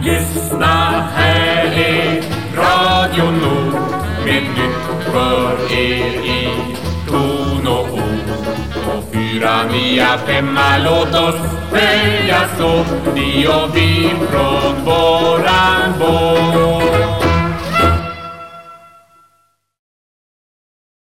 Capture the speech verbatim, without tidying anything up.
Lyssna, här är Radio Nord med nytt för er i ton och ord. Och fyra, nia, femma, låt oss följas åt, ni och vi från våra